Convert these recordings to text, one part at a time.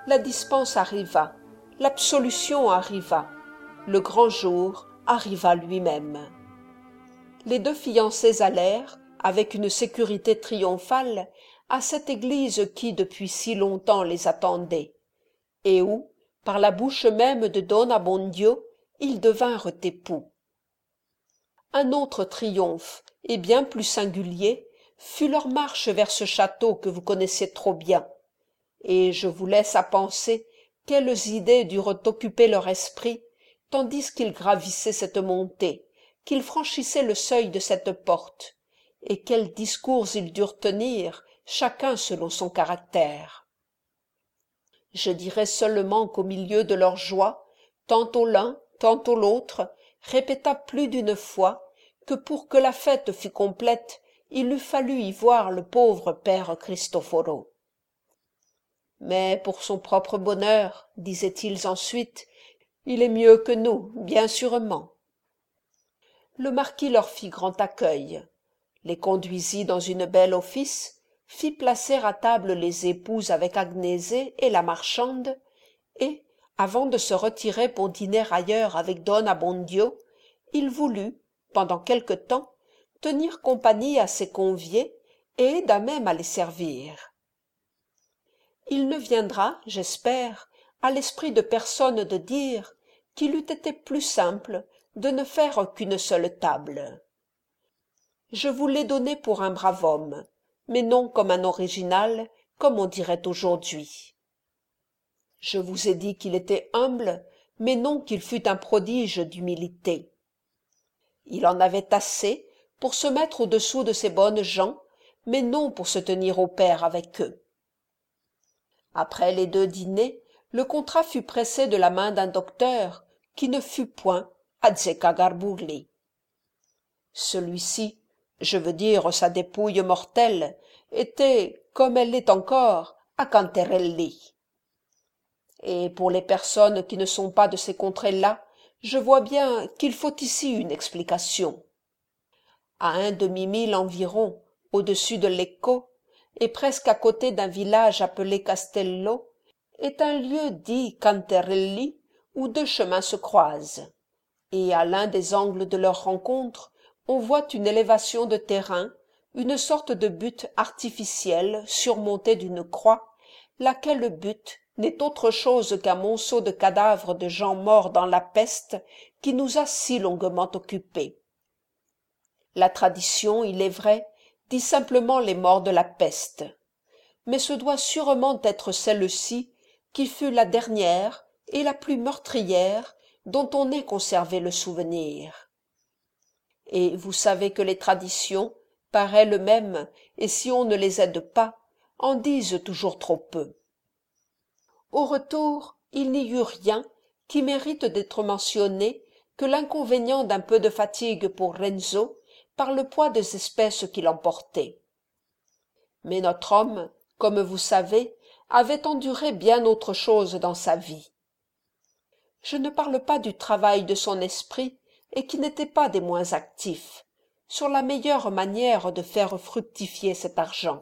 la dispense arriva, l'absolution arriva, le grand jour arriva lui-même. Les deux fiancés allèrent, avec une sécurité triomphale, à cette église qui depuis si longtemps les attendait, et où, par la bouche même de Don Abbondio, ils devinrent époux. Un autre triomphe, et bien plus singulier, fut leur marche vers ce château que vous connaissez trop bien, et je vous laisse à penser quelles idées durent occuper leur esprit, tandis qu'ils gravissaient cette montée, qu'ils franchissaient le seuil de cette porte, et quels discours ils durent tenir, chacun selon son caractère. Je dirai seulement qu'au milieu de leur joie, tantôt l'un, tantôt l'autre, répéta plus d'une fois que pour que la fête fût complète, il eût fallu y voir le pauvre père Cristoforo. Mais pour son propre bonheur, disaient-ils ensuite, il est mieux que nous, bien sûrement. Le marquis leur fit grand accueil, les conduisit dans une belle office, fit placer à table les épouses avec Agnese et la marchande, et, avant de se retirer pour dîner ailleurs avec Don Abbondio, il voulut, pendant quelque temps, tenir compagnie à ses conviés et aida même à les servir. Il ne viendra, j'espère, à l'esprit de personne de dire qu'il eût été plus simple de ne faire qu'une seule table. Je vous l'ai donné pour un brave homme, mais non comme un original, comme on dirait aujourd'hui. Je vous ai dit qu'il était humble, mais non qu'il fût un prodige d'humilité. Il en avait assez pour se mettre au-dessous de ces bonnes gens, mais non pour se tenir au pair avec eux. Après les 2 dîners, le contrat fut pressé de la main d'un docteur, qui ne fut point Azzeccagarbugli. Celui-ci, je veux dire sa dépouille mortelle, était, comme elle l'est encore, à Canterelli. Et pour les personnes qui ne sont pas de ces contrées-là, je vois bien qu'il faut ici une explication. À un demi-mille environ, au-dessus de Lecco, et presque à côté d'un village appelé Castello, est un lieu dit Canterelli, où 2 chemins se croisent, et à l'un des angles de leur rencontre, on voit une élévation de terrain, une sorte de butte artificielle surmontée d'une croix, laquelle butte n'est autre chose qu'un monceau de cadavres de gens morts dans la peste qui nous a si longuement occupés. La tradition, il est vrai, dit simplement les morts de la peste, mais ce doit sûrement être celle-ci qui fut la dernière et la plus meurtrière dont on ait conservé le souvenir. Et vous savez que les traditions, par elles-mêmes, et si on ne les aide pas, en disent toujours trop peu. Au retour, il n'y eut rien qui mérite d'être mentionné que l'inconvénient d'un peu de fatigue pour Renzo par le poids des espèces qu'il emportait. Mais notre homme, comme vous savez, avait enduré bien autre chose dans sa vie. Je ne parle pas du travail de son esprit, et qui n'était pas des moins actifs, sur la meilleure manière de faire fructifier cet argent.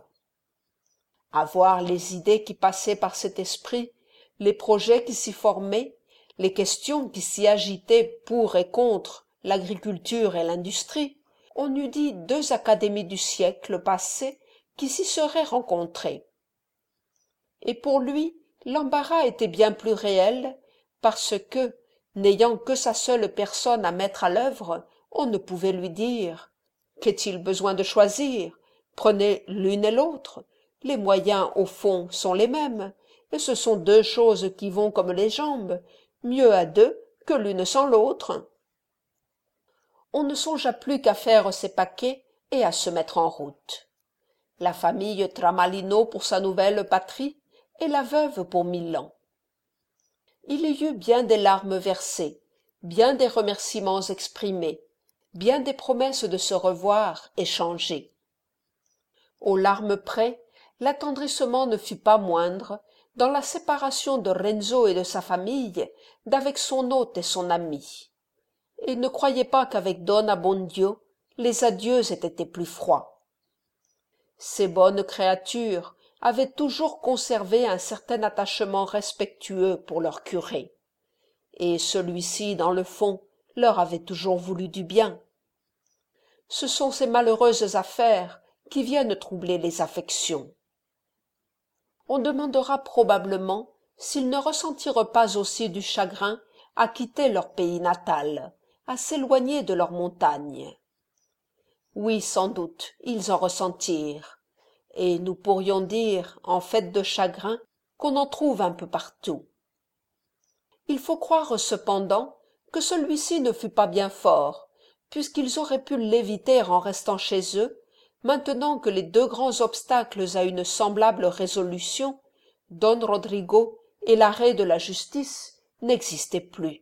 À voir les idées qui passaient par cet esprit, les projets qui s'y formaient, les questions qui s'y agitaient pour et contre l'agriculture et l'industrie, on eût dit 2 académies du siècle passé qui s'y seraient rencontrées. Et pour lui, l'embarras était bien plus réel, parce que, n'ayant que sa seule personne à mettre à l'œuvre, on ne pouvait lui dire « Qu'est-il besoin de choisir? Prenez l'une et l'autre. Les moyens, au fond, sont les mêmes, et ce sont 2 choses qui vont comme les jambes, mieux à 2 que l'une sans l'autre. » On ne songea plus qu'à faire ses paquets et à se mettre en route. La famille Tramalino pour sa nouvelle patrie, et la veuve pour Milan. Il y eut bien des larmes versées, bien des remerciements exprimés, bien des promesses de se revoir échangées. Aux larmes près, l'attendrissement ne fut pas moindre dans la séparation de Renzo et de sa famille d'avec son hôte et son ami. Et ne croyez pas qu'avec Don Abbondio, les adieux aient été plus froids. Ces bonnes créatures, avaient toujours conservé un certain attachement respectueux pour leur curé, et celui-ci, dans le fond, leur avait toujours voulu du bien. Ce sont ces malheureuses affaires qui viennent troubler les affections. On demandera probablement s'ils ne ressentirent pas aussi du chagrin à quitter leur pays natal, à s'éloigner de leurs montagnes. Oui, sans doute, ils en ressentirent, et nous pourrions dire, en fait de chagrin, qu'on en trouve un peu partout. Il faut croire cependant que celui-ci ne fut pas bien fort, puisqu'ils auraient pu l'éviter en restant chez eux, maintenant que les deux grands obstacles à une semblable résolution, Don Rodrigo et l'arrêt de la justice, n'existaient plus.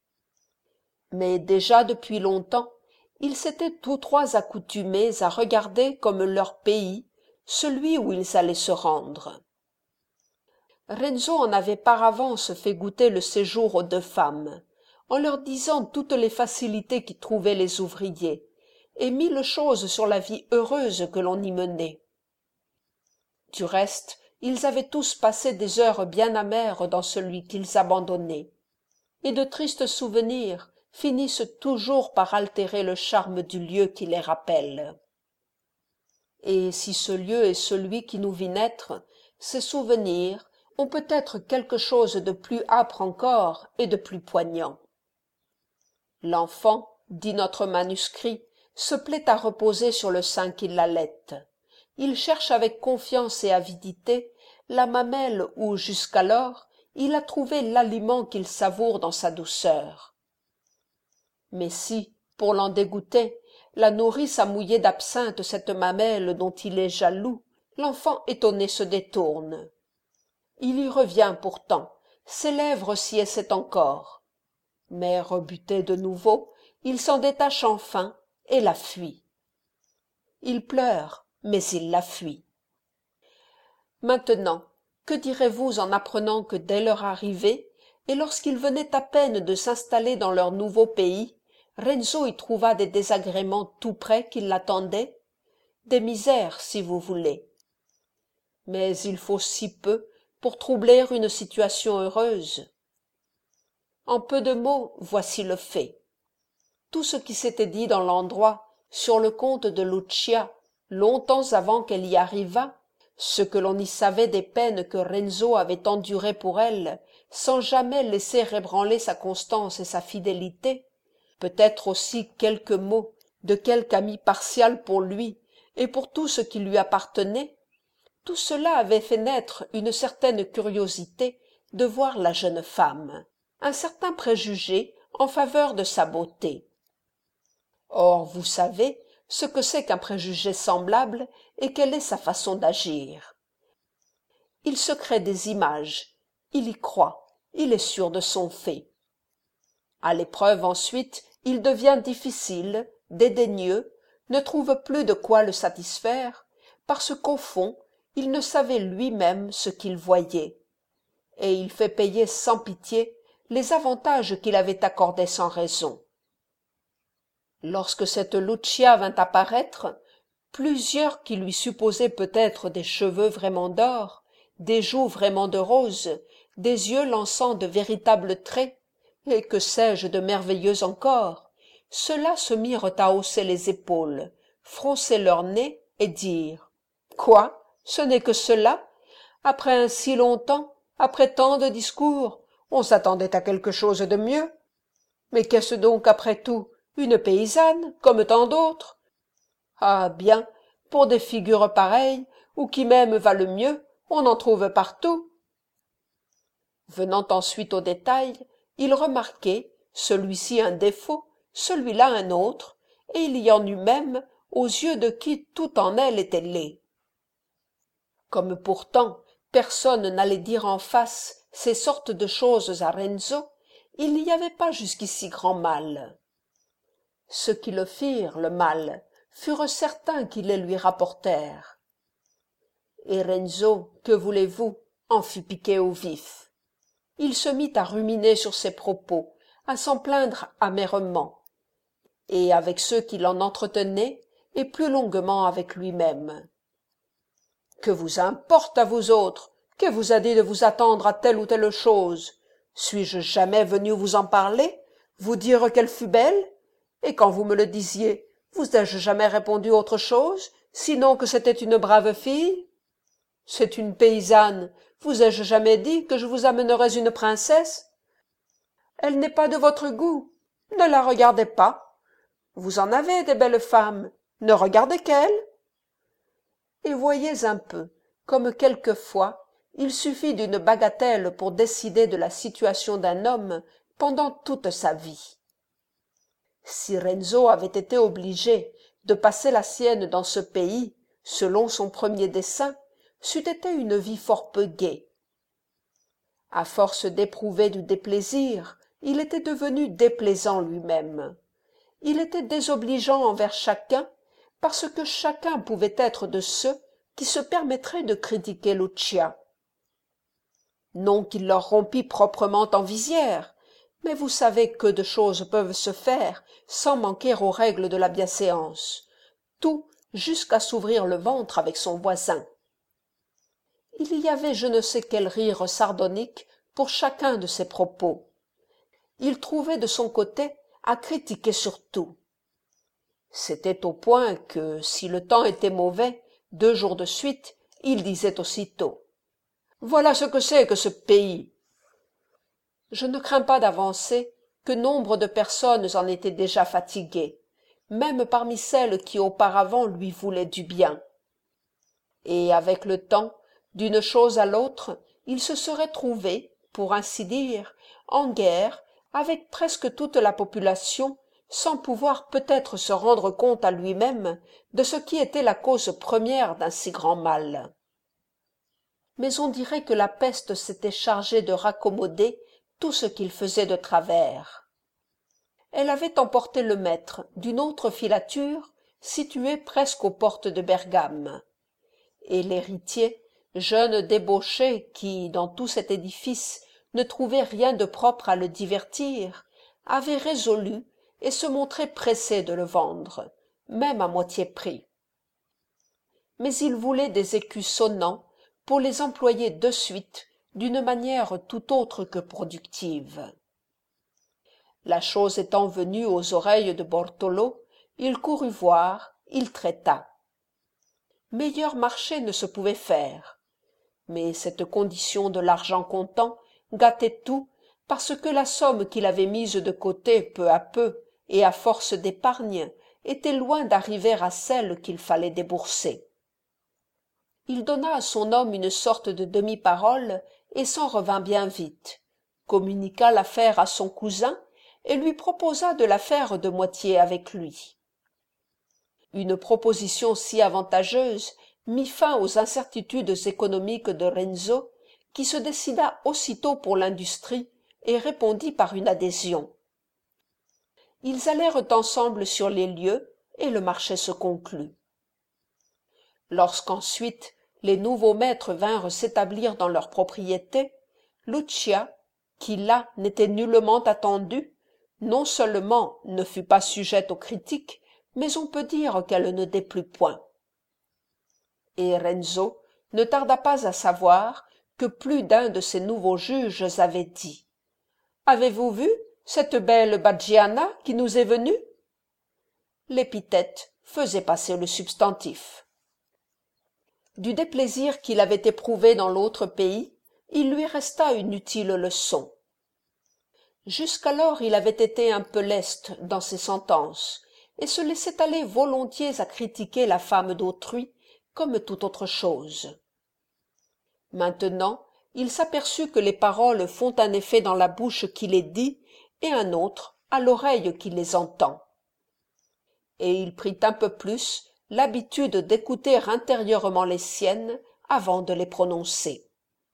Mais déjà depuis longtemps, ils s'étaient tous trois accoutumés à regarder comme leur pays celui où ils allaient se rendre. Renzo en avait par avance fait goûter le séjour aux deux femmes, en leur disant toutes les facilités qu'y trouvaient les ouvriers, et mille choses sur la vie heureuse que l'on y menait. Du reste, ils avaient tous passé des heures bien amères dans celui qu'ils abandonnaient, et de tristes souvenirs finissent toujours par altérer le charme du lieu qui les rappelle. Et si ce lieu est celui qui nous vit naître, ces souvenirs ont peut-être quelque chose de plus âpre encore et de plus poignant. L'enfant, dit notre manuscrit, se plaît à reposer sur le sein qui l'allaite. Il cherche avec confiance et avidité la mamelle où, jusqu'alors, il a trouvé l'aliment qu'il savoure dans sa douceur. Mais si, pour l'en dégoûter, la nourrice a mouillé d'absinthe cette mamelle dont il est jaloux, l'enfant étonné se détourne. Il y revient pourtant, ses lèvres s'y essaient encore. Mais rebuté de nouveau, il s'en détache enfin et la fuit. Il pleure, mais il la fuit. Maintenant, que direz-vous en apprenant que dès leur arrivée, et lorsqu'ils venaient à peine de s'installer dans leur nouveau pays, Renzo y trouva des désagréments tout près qui l'attendaient, des misères si vous voulez. Mais il faut si peu pour troubler une situation heureuse. En peu de mots, voici le fait. Tout ce qui s'était dit dans l'endroit sur le compte de Lucia, longtemps avant qu'elle y arrivât, ce que l'on y savait des peines que Renzo avait endurées pour elle, sans jamais laisser ébranler sa constance et sa fidélité, peut-être aussi quelques mots de quelque ami partial pour lui et pour tout ce qui lui appartenait, tout cela avait fait naître une certaine curiosité de voir la jeune femme, un certain préjugé en faveur de sa beauté. Or, vous savez ce que c'est qu'un préjugé semblable et quelle est sa façon d'agir. Il se crée des images, il y croit, il est sûr de son fait. À l'épreuve ensuite, il devient difficile, dédaigneux, ne trouve plus de quoi le satisfaire, parce qu'au fond, il ne savait lui-même ce qu'il voyait, et il fait payer sans pitié les avantages qu'il avait accordés sans raison. Lorsque cette Lucia vint apparaître, plusieurs qui lui supposaient peut-être des cheveux vraiment d'or, des joues vraiment de rose, des yeux lançant de véritables traits, et que sais-je de merveilleux encore, ceux-là se mirent à hausser les épaules, froncer leur nez et dire « Quoi, ce n'est que cela? Après un si longtemps, après tant de discours, on s'attendait à quelque chose de mieux. Mais qu'est-ce donc après tout? Une paysanne, comme tant d'autres? Ah bien, pour des figures pareilles, ou qui même valent mieux, on en trouve partout. » Venant ensuite au détail, il remarquait, celui-ci un défaut, celui-là un autre, et il y en eut même aux yeux de qui tout en elle était laid. Comme pourtant personne n'allait dire en face ces sortes de choses à Renzo, il n'y avait pas jusqu'ici grand mal. Ceux qui le firent, le mal, furent certains qui les lui rapportèrent. Et Renzo, que voulez-vous, en fut piqué au vif. Il se mit à ruminer sur ses propos, à s'en plaindre amèrement, et avec ceux qui l'en entretenaient, et plus longuement avec lui-même. Que vous importe à vous autres? Qui vous a dit de vous attendre à telle ou telle chose? Suis-je jamais venu vous en parler, vous dire qu'elle fut belle? Et quand vous me le disiez, vous ai-je jamais répondu autre chose, sinon que c'était une brave fille? C'est une paysanne, vous ai-je jamais dit que je vous amènerais une princesse? Elle n'est pas de votre goût, ne la regardez pas. Vous en avez des belles femmes, ne regardez qu'elle. Et voyez un peu, comme quelquefois, il suffit d'une bagatelle pour décider de la situation d'un homme pendant toute sa vie. Si Renzo avait été obligé de passer la sienne dans ce pays, selon son premier dessein, c'eût été une vie fort peu gaie. À force d'éprouver du déplaisir, il était devenu déplaisant lui-même. Il était désobligeant envers chacun, parce que chacun pouvait être de ceux qui se permettraient de critiquer Lucia. Non qu'il leur rompît proprement en visière, mais vous savez que de choses peuvent se faire sans manquer aux règles de la bienséance, tout jusqu'à s'ouvrir le ventre avec son voisin. Il y avait je ne sais quel rire sardonique pour chacun de ces propos. Il trouvait de son côté à critiquer sur tout. C'était au point que, si le temps était mauvais, 2 jours de suite, il disait aussitôt « Voilà ce que c'est que ce pays !» Je ne crains pas d'avancer que nombre de personnes en étaient déjà fatiguées, même parmi celles qui auparavant lui voulaient du bien. Et avec le temps, d'une chose à l'autre, il se serait trouvé, pour ainsi dire, en guerre avec presque toute la population, sans pouvoir peut-être se rendre compte à lui-même de ce qui était la cause première d'un si grand mal. Mais on dirait que la peste s'était chargée de raccommoder tout ce qu'il faisait de travers. Elle avait emporté le maître d'une autre filature située presque aux portes de Bergame, et l'héritier, jeune débauché qui, dans tout cet édifice, ne trouvait rien de propre à le divertir, avait résolu et se montrait pressé de le vendre, même à moitié prix. Mais il voulait des écus sonnants pour les employer de suite d'une manière tout autre que productive. La chose étant venue aux oreilles de Bortolo, il courut voir, il traita. Meilleur marché ne se pouvait faire, mais cette condition de l'argent comptant gâtait tout parce que la somme qu'il avait mise de côté peu à peu et à force d'épargne était loin d'arriver à celle qu'il fallait débourser. Il donna à son homme une sorte de demi-parole et s'en revint bien vite, communiqua l'affaire à son cousin et lui proposa de la faire de moitié avec lui. Une proposition si avantageuse mit fin aux incertitudes économiques de Renzo, qui se décida aussitôt pour l'industrie et répondit par une adhésion. Ils allèrent ensemble sur les lieux et le marché se conclut. Lorsqu'ensuite les nouveaux maîtres vinrent s'établir dans leur propriété, Lucia, qui là n'était nullement attendue, non seulement ne fut pas sujette aux critiques, mais on peut dire qu'elle ne déplut point. Et Renzo ne tarda pas à savoir que plus d'un de ces nouveaux juges avait dit « Avez-vous vu cette belle Baggiana qui nous est venue ?» L'épithète faisait passer le substantif. Du déplaisir qu'il avait éprouvé dans l'autre pays, il lui resta une utile leçon. Jusqu'alors il avait été un peu leste dans ses sentences, et se laissait aller volontiers à critiquer la femme d'autrui comme toute autre chose. Maintenant, il s'aperçut que les paroles font un effet dans la bouche qui les dit et un autre à l'oreille qui les entend. Et il prit un peu plus l'habitude d'écouter intérieurement les siennes avant de les prononcer.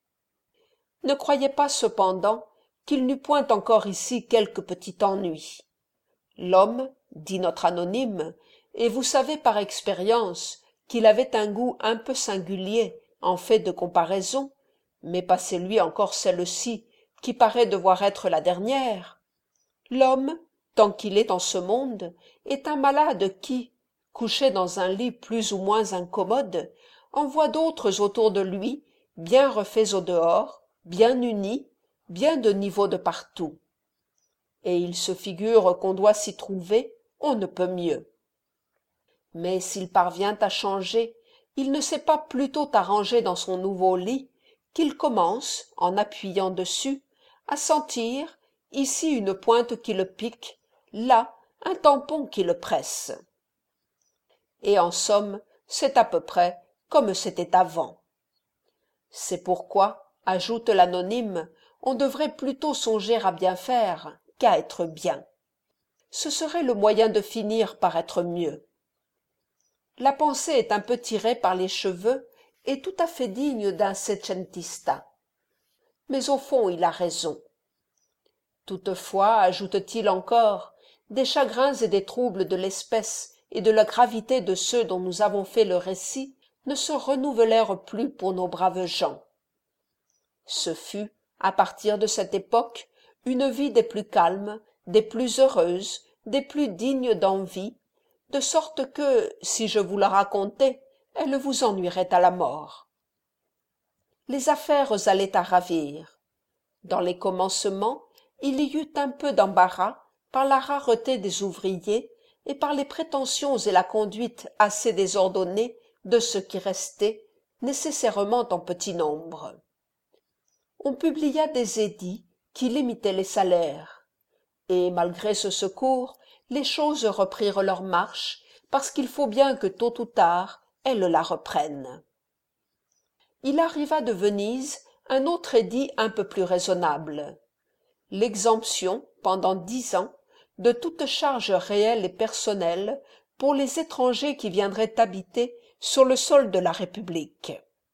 Ne croyez pas cependant qu'il n'eût point encore ici quelque petit ennui. L'homme, dit notre anonyme, et vous savez par expérience qu'il avait un goût un peu singulier en fait de comparaison, mais passez-lui encore celle-ci qui paraît devoir être la dernière. L'homme, tant qu'il est en ce monde, est un malade qui, couché dans un lit plus ou moins incommode, en voit d'autres autour de lui, bien refaits au dehors, bien unis, bien de niveau de partout. Et il se figure qu'on doit s'y trouver, on ne peut mieux. Mais s'il parvient à changer, il ne s'est pas plutôt arrangé dans son nouveau lit qu'il commence, en appuyant dessus, à sentir, ici une pointe qui le pique, là un tampon qui le presse. Et en somme, c'est à peu près comme c'était avant. C'est pourquoi, ajoute l'anonyme, on devrait plutôt songer à bien faire qu'à être bien. Ce serait le moyen de finir par être mieux. La pensée est un peu tirée par les cheveux et tout à fait digne d'un seicentista. Mais au fond il a raison. Toutefois, ajoute-t-il encore, des chagrins et des troubles de l'espèce et de la gravité de ceux dont nous avons fait le récit ne se renouvelèrent plus pour nos braves gens. Ce fut, à partir de cette époque, une vie des plus calmes, des plus heureuses, des plus dignes d'envie, de sorte que, si je vous la racontais, elle vous ennuierait à la mort. Les affaires allaient à ravir. Dans les commencements, il y eut un peu d'embarras par la rareté des ouvriers et par les prétentions et la conduite assez désordonnée de ceux qui restaient, nécessairement en petit nombre. On publia des édits qui limitaient les salaires, et malgré ce secours, les choses reprirent leur marche, parce qu'il faut bien que tôt ou tard elles la reprennent. Il arriva de Venise un autre édit un peu plus raisonnable, l'exemption, pendant 10 ans, de toute charge réelle et personnelle pour les étrangers qui viendraient habiter sur le sol de la République.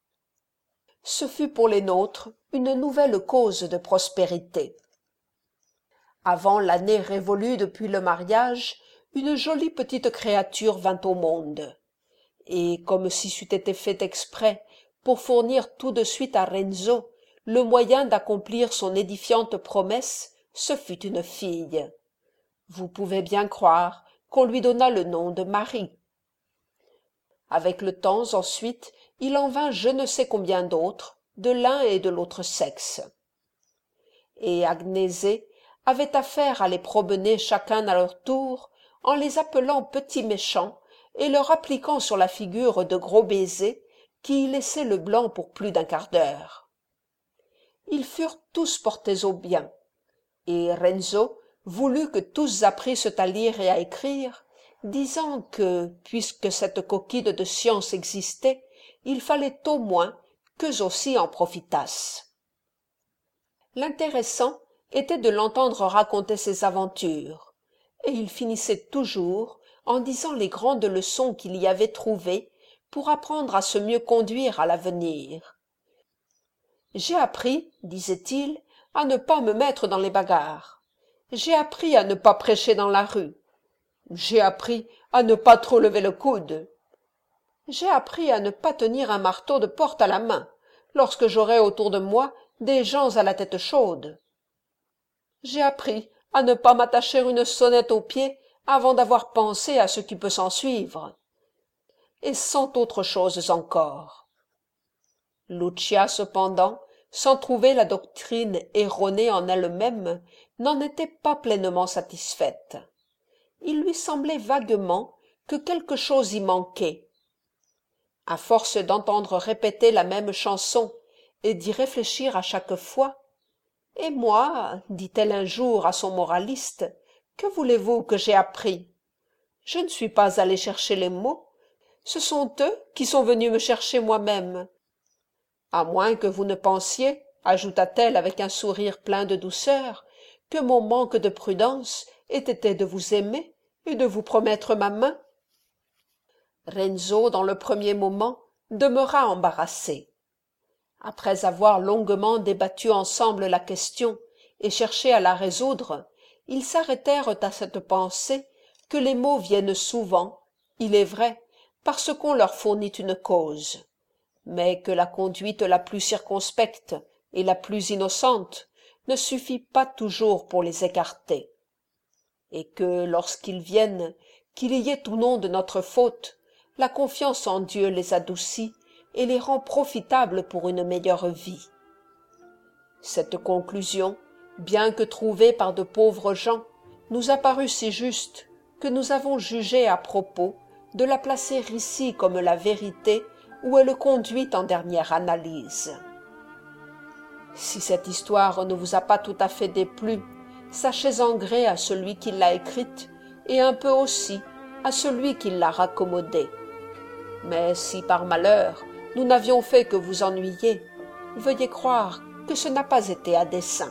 Ce fut pour les nôtres une nouvelle cause de prospérité. Avant l'année révolue depuis le mariage, une jolie petite créature vint au monde, et comme si c'eût été fait exprès pour fournir tout de suite à Renzo le moyen d'accomplir son édifiante promesse, ce fut une fille. Vous pouvez bien croire qu'on lui donna le nom de Marie. Avec le temps ensuite, il en vint je ne sais combien d'autres, de l'un et de l'autre sexe. Et Agnésée avait affaire à les promener chacun à leur tour, en les appelant petits méchants et leur appliquant sur la figure de gros baisers qui y laissaient le blanc pour plus d'un quart d'heure. Ils furent tous portés au bien, et Renzo voulut que tous apprissent à lire et à écrire, disant que, puisque cette coquille de science existait, il fallait au moins qu'eux aussi en profitassent. L'intéressant était de l'entendre raconter ses aventures, et il finissait toujours en disant les grandes leçons qu'il y avait trouvées pour apprendre à se mieux conduire à l'avenir. J'ai appris, disait-il, à ne pas me mettre dans les bagarres. J'ai appris à ne pas prêcher dans la rue. J'ai appris à ne pas trop lever le coude. J'ai appris à ne pas tenir un marteau de porte à la main, lorsque j'aurai autour de moi des gens à la tête chaude. J'ai appris à ne pas m'attacher une sonnette au pied avant d'avoir pensé à ce qui peut s'ensuivre. Et cent autres choses encore. Lucia, cependant, sans trouver la doctrine erronée en elle-même, n'en était pas pleinement satisfaite. Il lui semblait vaguement que quelque chose y manquait. À force d'entendre répéter la même chanson et d'y réfléchir à chaque fois, « Et moi, dit-elle un jour à son moraliste, que voulez-vous que j'aie appris? Je ne suis pas allée chercher les mots, ce sont eux qui sont venus me chercher moi-même. À moins que vous ne pensiez, ajouta-t-elle avec un sourire plein de douceur, que mon manque de prudence ait été de vous aimer et de vous promettre ma main. » Renzo, dans le premier moment, demeura embarrassé. Après avoir longuement débattu ensemble la question et cherché à la résoudre, ils s'arrêtèrent à cette pensée que les mots viennent souvent, il est vrai, parce qu'on leur fournit une cause, mais que la conduite la plus circonspecte et la plus innocente ne suffit pas toujours pour les écarter, et que, lorsqu'ils viennent, qu'il y ait ou non de notre faute, la confiance en Dieu les adoucit et les rend profitables pour une meilleure vie. Cette conclusion, bien que trouvée par de pauvres gens, nous a paru si juste que nous avons jugé à propos de la placer ici comme la vérité où elle conduit en dernière analyse. Si cette histoire ne vous a pas tout à fait déplu, sachez en gré à celui qui l'a écrite et un peu aussi à celui qui l'a raccommodée. Mais si par malheur nous n'avions fait que vous ennuyer, veuillez croire que ce n'a pas été à dessein.